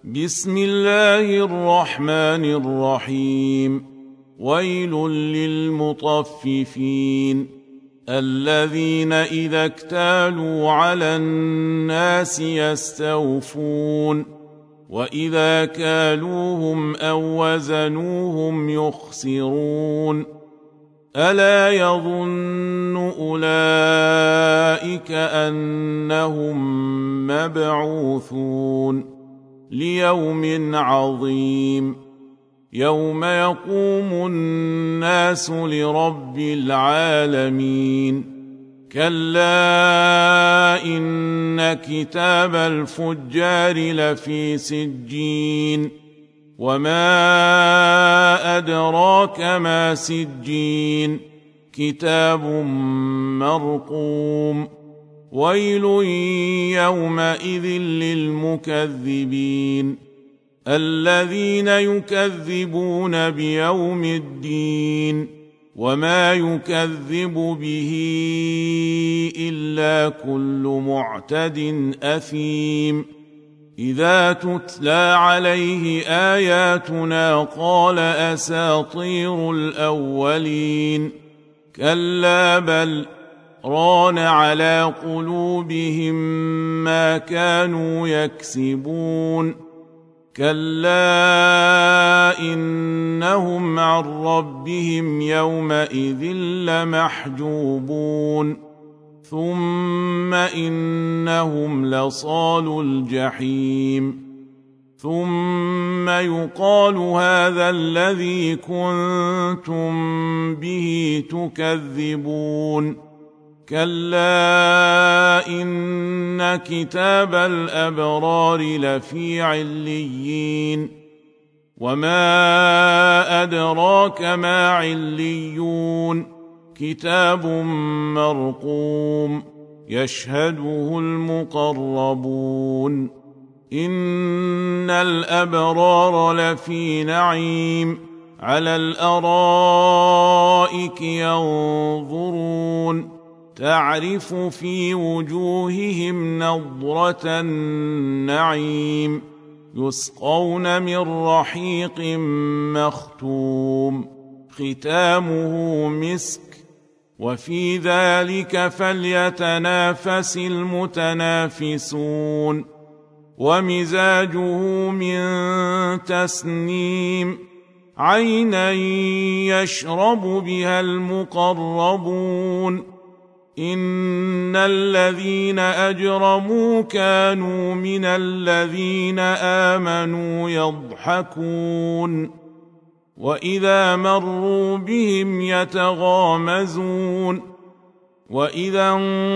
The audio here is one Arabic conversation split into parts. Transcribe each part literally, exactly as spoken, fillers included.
بسم الله الرحمن الرحيم. ويل للمطففين الذين إذا اكتالوا على الناس يستوفون وإذا كالوهم أو وزنوهم يخسرون ألا يظن أولئك أنهم مبعوثون ليوم عظيم يوم يقوم الناس لرب العالمين كلا إن كتاب الفجار لفي سجين وما أدراك ما سجين كتاب مرقوم ويل يومئذ للمكذبين الذين يكذبون بيوم الدين وما يكذب به إلا كل معتد أثيم إذا تتلى عليه آياتنا قال أساطير الأولين كلا بل ران على قلوبهم ما كانوا يكسبون كلا إنهم عن ربهم يومئذ لمحجوبون ثم إنهم لصالو الجحيم ثم يقال هذا الذي كنتم به تكذبون كلا إن كتاب الأبرار لفي عليين وما أدراك ما عليون كتاب مرقوم يشهده المقربون إن الأبرار لفي نعيم على الأرائك ينظرون تعرف في وجوههم نضرة النعيم يسقون من رحيق مختوم ختامه مسك وفي ذلك فليتنافس المتنافسون ومزاجه من تسنيم عينا يشرب بها المقربون إن الذين أجرموا كانوا من الذين آمنوا يضحكون وإذا مروا بهم يتغامزون وإذا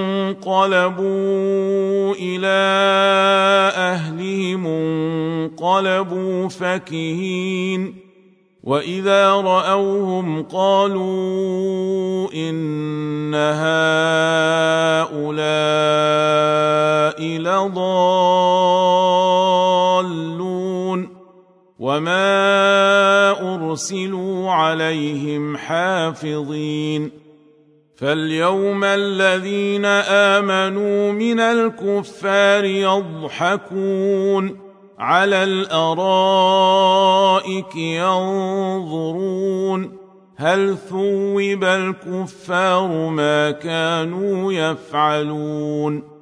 انقلبوا إلى أهلهم انقلبوا فكهين وإذا رأوهم قالوا إن هؤلاء لضالون وما أرسلوا عليهم حافظين فاليوم الذين آمنوا من الكفار يضحكون على الأرائك ينظرون هل ثوب الكفار ما كانوا يفعلون